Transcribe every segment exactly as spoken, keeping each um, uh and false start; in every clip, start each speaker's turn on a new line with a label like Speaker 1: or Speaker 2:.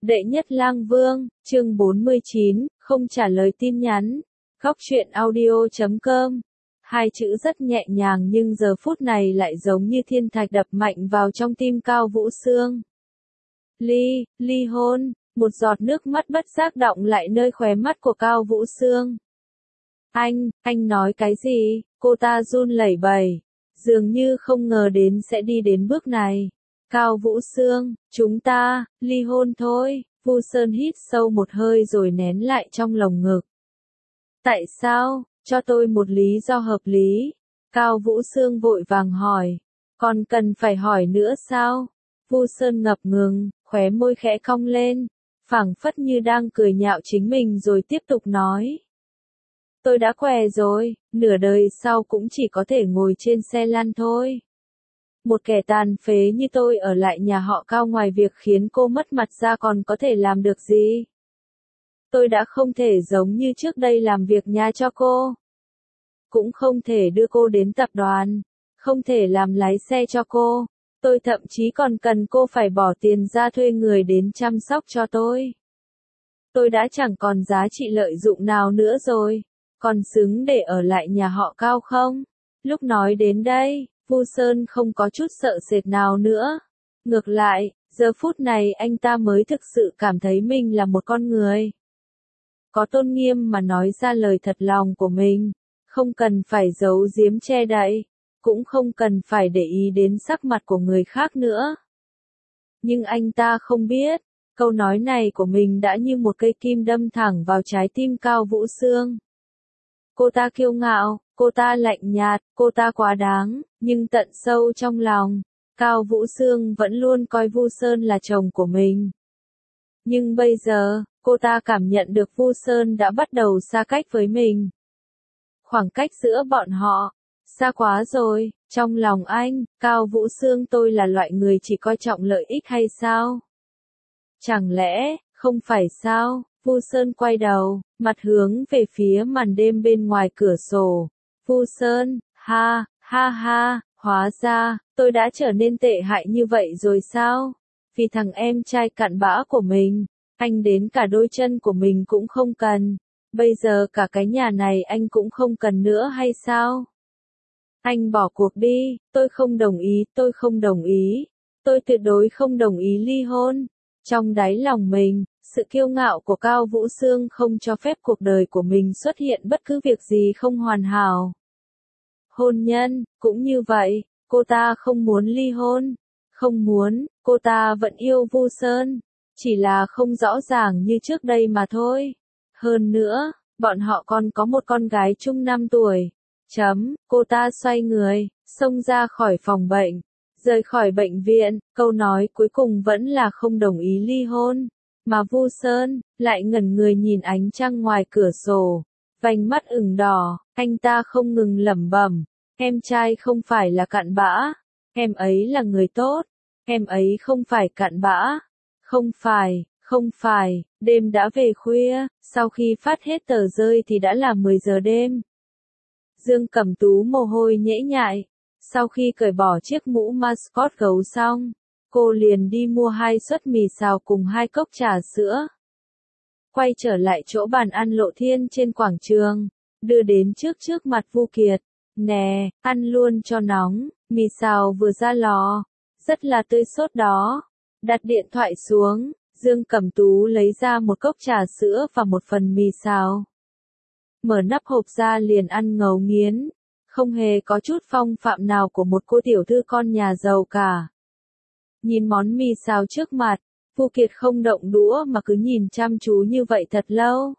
Speaker 1: Đệ nhất lang vương, chương bốn mươi chín, không trả lời tin nhắn. Góc truyện audio chấm com. Hai chữ rất nhẹ nhàng nhưng giờ phút này lại giống như thiên thạch đập mạnh vào trong tim Cao Vũ Sương. Ly, ly hôn, một giọt nước mắt bất giác đọng lại nơi khóe mắt của Cao Vũ Sương. Anh, anh nói cái gì? Cô ta run lẩy bẩy, dường như không ngờ đến sẽ đi đến bước này. Cao Vũ Sương, chúng ta, ly hôn thôi. Vu Sơn hít sâu một hơi rồi nén lại trong lồng ngực. Tại sao? Cho tôi một lý do hợp lý. Cao Vũ Sương vội vàng hỏi. Còn cần phải hỏi nữa sao? Vu Sơn ngập ngừng, khóe môi khẽ cong lên, phảng phất như đang cười nhạo chính mình rồi tiếp tục nói. Tôi đã què rồi, nửa đời sau cũng chỉ có thể ngồi trên xe lăn thôi. Một kẻ tàn phế như tôi ở lại nhà họ Cao ngoài việc khiến cô mất mặt ra còn có thể làm được gì? Tôi đã không thể giống như trước đây làm việc nhà cho cô. Cũng không thể đưa cô đến tập đoàn, không thể làm lái xe cho cô. Tôi thậm chí còn cần cô phải bỏ tiền ra thuê người đến chăm sóc cho tôi. Tôi đã chẳng còn giá trị lợi dụng nào nữa rồi, còn xứng để ở lại nhà họ Cao không? Lúc nói đến đây, Vu Sơn không có chút sợ sệt nào nữa. Ngược lại, giờ phút này anh ta mới thực sự cảm thấy mình là một con người có tôn nghiêm mà nói ra lời thật lòng của mình, không cần phải giấu giếm che đậy, cũng không cần phải để ý đến sắc mặt của người khác nữa. Nhưng anh ta không biết, câu nói này của mình đã như một cây kim đâm thẳng vào trái tim Cao Vũ Sương. Cô ta kiêu ngạo, cô ta lạnh nhạt, cô ta quá đáng, nhưng tận sâu trong lòng, Cao Vũ Sương vẫn luôn coi Vu Sơn là chồng của mình. Nhưng bây giờ, cô ta cảm nhận được Vu Sơn đã bắt đầu xa cách với mình. Khoảng cách giữa bọn họ, xa quá rồi, trong lòng anh, Cao Vũ Sương tôi là loại người chỉ coi trọng lợi ích hay sao? Chẳng lẽ, không phải sao? Vu Sơn quay đầu, mặt hướng về phía màn đêm bên ngoài cửa sổ. Vu Sơn, ha, ha ha, hóa ra, tôi đã trở nên tệ hại như vậy rồi sao? Vì thằng em trai cặn bã của mình, anh đến cả đôi chân của mình cũng không cần. Bây giờ cả cái nhà này anh cũng không cần nữa hay sao? Anh bỏ cuộc đi, tôi không đồng ý, tôi không đồng ý. Tôi tuyệt đối không đồng ý ly hôn. Trong đáy lòng mình, sự kiêu ngạo của Cao Vũ Sương không cho phép cuộc đời của mình xuất hiện bất cứ việc gì không hoàn hảo. Hôn nhân, cũng như vậy, cô ta không muốn ly hôn. Không muốn, cô ta vẫn yêu Vu Sơn. Chỉ là không rõ ràng như trước đây mà thôi. Hơn nữa, bọn họ còn có một con gái chung năm tuổi. Chấm, cô ta xoay người, xông ra khỏi phòng bệnh. Rời khỏi bệnh viện, câu nói cuối cùng vẫn là không đồng ý ly hôn. Mà Vu Sơn, lại ngẩn người nhìn ánh trăng ngoài cửa sổ. Vành mắt ửng đỏ, anh ta không ngừng lẩm bẩm. Em trai không phải là cặn bã. Em ấy là người tốt. Em ấy không phải cặn bã. Không phải, không phải, đêm đã về khuya, sau khi phát hết tờ rơi thì đã là mười giờ đêm. Dương Cẩm Tú mồ hôi nhễ nhại. Sau khi cởi bỏ chiếc mũ mascot gấu xong, cô liền đi mua hai suất mì xào cùng hai cốc trà sữa. Quay trở lại chỗ bàn ăn Lộ Thiên trên quảng trường, đưa đến trước trước mặt Vu Kiệt. Nè, ăn luôn cho nóng, mì xào vừa ra lò, rất là tươi sốt đó. Đặt điện thoại xuống, Dương Cẩm Tú lấy ra một cốc trà sữa và một phần mì xào. Mở nắp hộp ra liền ăn ngấu nghiến. Không hề có chút phong phạm nào của một cô tiểu thư con nhà giàu cả. Nhìn món mì xào trước mặt, Vu Kiệt không động đũa mà cứ nhìn chăm chú như vậy thật lâu.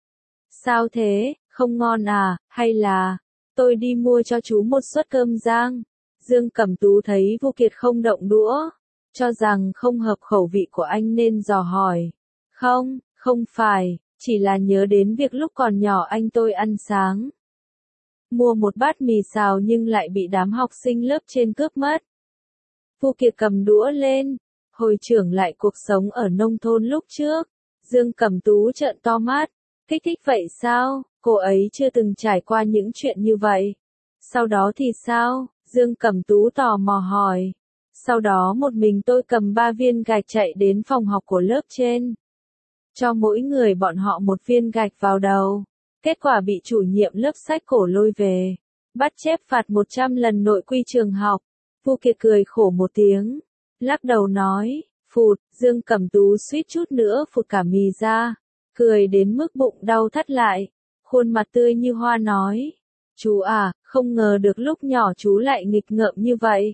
Speaker 1: Sao thế, không ngon à, hay là, tôi đi mua cho chú một suất cơm rang. Dương Cẩm Tú thấy Vu Kiệt không động đũa, cho rằng không hợp khẩu vị của anh nên dò hỏi. Không, không phải, chỉ là nhớ đến việc lúc còn nhỏ anh tôi ăn sáng. Mua một bát mì xào nhưng lại bị đám học sinh lớp trên cướp mất. Vu Kiệt cầm đũa lên, hồi tưởng lại cuộc sống ở nông thôn lúc trước. Dương Cẩm Tú trợn to mắt, kích thích vậy sao, cô ấy chưa từng trải qua những chuyện như vậy. Sau đó thì sao, Dương Cẩm Tú tò mò hỏi. Sau đó một mình tôi cầm ba viên gạch chạy đến phòng học của lớp trên. Cho mỗi người bọn họ một viên gạch vào đầu. Kết quả bị chủ nhiệm lớp sách cổ lôi về. Bắt chép phạt một trăm lần nội quy trường học. Vu Kiệt cười khổ một tiếng. Lắc đầu nói, phụt, Dương Cẩm Tú suýt chút nữa phụt cả mì ra. Cười đến mức bụng đau thắt lại. Khuôn mặt tươi như hoa nói. Chú à, không ngờ được lúc nhỏ chú lại nghịch ngợm như vậy.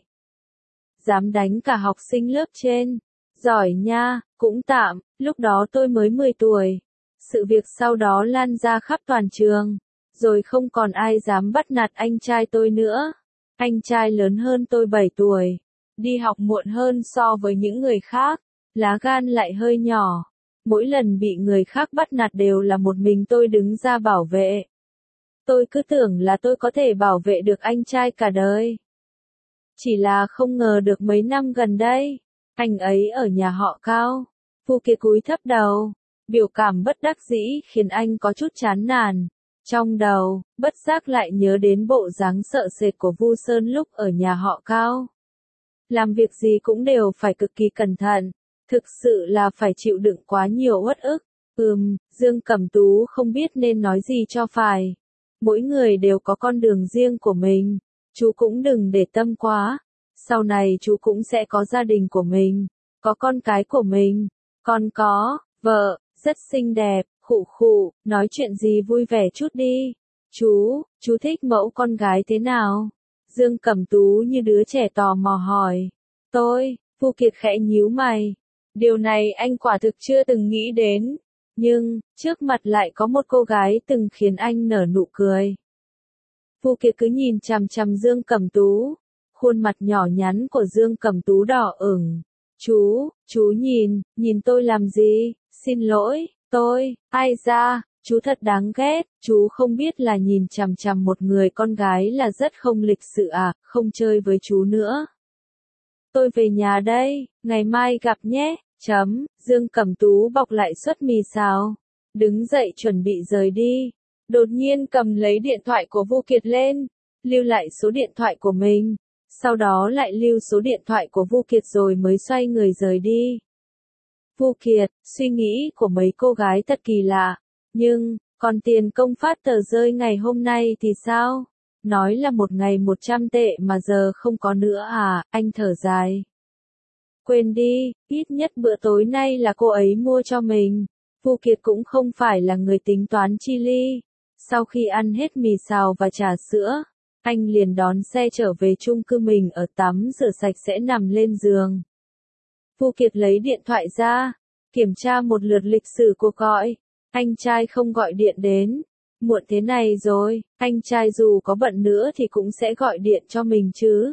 Speaker 1: Dám đánh cả học sinh lớp trên. Giỏi nha, cũng tạm, lúc đó tôi mới mười tuổi. Sự việc sau đó lan ra khắp toàn trường. Rồi không còn ai dám bắt nạt anh trai tôi nữa. Anh trai lớn hơn tôi bảy tuổi. Đi học muộn hơn so với những người khác. Lá gan lại hơi nhỏ. Mỗi lần bị người khác bắt nạt đều là một mình tôi đứng ra bảo vệ. Tôi cứ tưởng là tôi có thể bảo vệ được anh trai cả đời. Chỉ là không ngờ được mấy năm gần đây, anh ấy ở nhà họ Cao. Vu Kiệt cúi thấp đầu, biểu cảm bất đắc dĩ khiến anh có chút chán nản. Trong đầu, bất giác lại nhớ đến bộ dáng sợ sệt của Vu Sơn lúc ở nhà họ Cao. Làm việc gì cũng đều phải cực kỳ cẩn thận, thực sự là phải chịu đựng quá nhiều uất ức. Ừm, Dương Cẩm Tú không biết nên nói gì cho phải. Mỗi người đều có con đường riêng của mình, chú cũng đừng để tâm quá. Sau này chú cũng sẽ có gia đình của mình, có con cái của mình, còn có vợ, rất xinh đẹp, khụ khụ, nói chuyện gì vui vẻ chút đi. Chú, chú thích mẫu con gái thế nào? Dương Cẩm Tú như đứa trẻ tò mò hỏi. Tôi, Vu Kiệt khẽ nhíu mày. Điều này anh quả thực chưa từng nghĩ đến. Nhưng, trước mặt lại có một cô gái từng khiến anh nở nụ cười. Vu Kiệt cứ nhìn chằm chằm Dương Cẩm Tú. Khuôn mặt nhỏ nhắn của Dương Cẩm Tú đỏ ửng. Chú, chú nhìn, nhìn tôi làm gì? Xin lỗi, tôi, ai ra, chú thật đáng ghét, chú không biết là nhìn chằm chằm một người con gái là rất không lịch sự à, không chơi với chú nữa. Tôi về nhà đây, ngày mai gặp nhé, chấm, Dương Cẩm Tú bọc lại suất mì xào. Đứng dậy chuẩn bị rời đi. Đột nhiên cầm lấy điện thoại của Vu Kiệt lên, lưu lại số điện thoại của mình. Sau đó lại lưu số điện thoại của Vu Kiệt rồi mới xoay người rời đi. Vu Kiệt, suy nghĩ của mấy cô gái thật kỳ lạ. Nhưng, còn tiền công phát tờ rơi ngày hôm nay thì sao? Nói là một ngày một trăm tệ mà giờ không có nữa à, anh thở dài. Quên đi, ít nhất bữa tối nay là cô ấy mua cho mình. Vu Kiệt cũng không phải là người tính toán chi ly. Sau khi ăn hết mì xào và trà sữa, anh liền đón xe trở về chung cư mình ở tắm rửa sạch sẽ nằm lên giường. Vu Kiệt lấy điện thoại ra, kiểm tra một lượt lịch sử cuộc gọi. Anh trai không gọi điện đến. Muộn thế này rồi, anh trai dù có bận nữa thì cũng sẽ gọi điện cho mình chứ.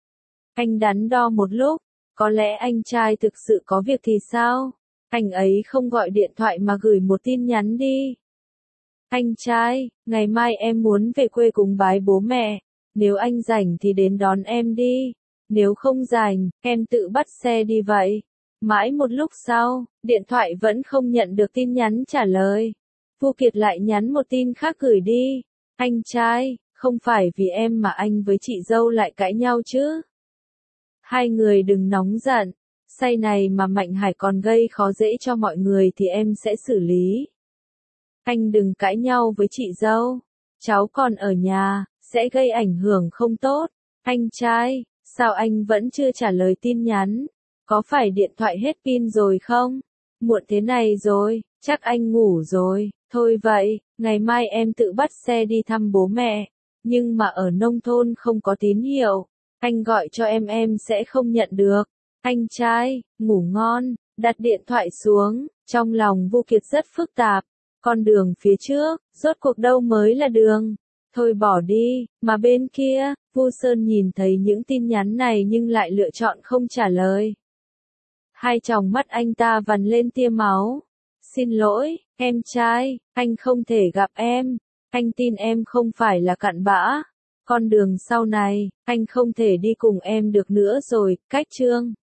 Speaker 1: Anh đắn đo một lúc, có lẽ anh trai thực sự có việc thì sao? Anh ấy không gọi điện thoại mà gửi một tin nhắn đi. Anh trai, ngày mai em muốn về quê cùng bái bố mẹ. Nếu anh rảnh thì đến đón em đi. Nếu không rảnh, em tự bắt xe đi vậy. Mãi một lúc sau, điện thoại vẫn không nhận được tin nhắn trả lời. Vu Kiệt lại nhắn một tin khác gửi đi. Anh trai, không phải vì em mà anh với chị dâu lại cãi nhau chứ? Hai người đừng nóng giận. Say này mà Mạnh Hải còn gây khó dễ cho mọi người thì em sẽ xử lý. Anh đừng cãi nhau với chị dâu. Cháu còn ở nhà, sẽ gây ảnh hưởng không tốt. Anh trai, sao anh vẫn chưa trả lời tin nhắn? Có phải điện thoại hết pin rồi không? Muộn thế này rồi, chắc anh ngủ rồi. Thôi vậy, ngày mai em tự bắt xe đi thăm bố mẹ. Nhưng mà ở nông thôn không có tín hiệu. Anh gọi cho em em sẽ không nhận được. Anh trai, ngủ ngon. Đặt điện thoại xuống, trong lòng Vu Kiệt rất phức tạp. Con đường phía trước, rốt cuộc đâu mới là đường? Thôi bỏ đi, mà bên kia, Vu Sơn nhìn thấy những tin nhắn này nhưng lại lựa chọn không trả lời. Hai tròng mắt anh ta vằn lên tia máu. Xin lỗi, em trai, anh không thể gặp em. Anh tin em không phải là cặn bã. Con đường sau này, anh không thể đi cùng em được nữa rồi, cách chương.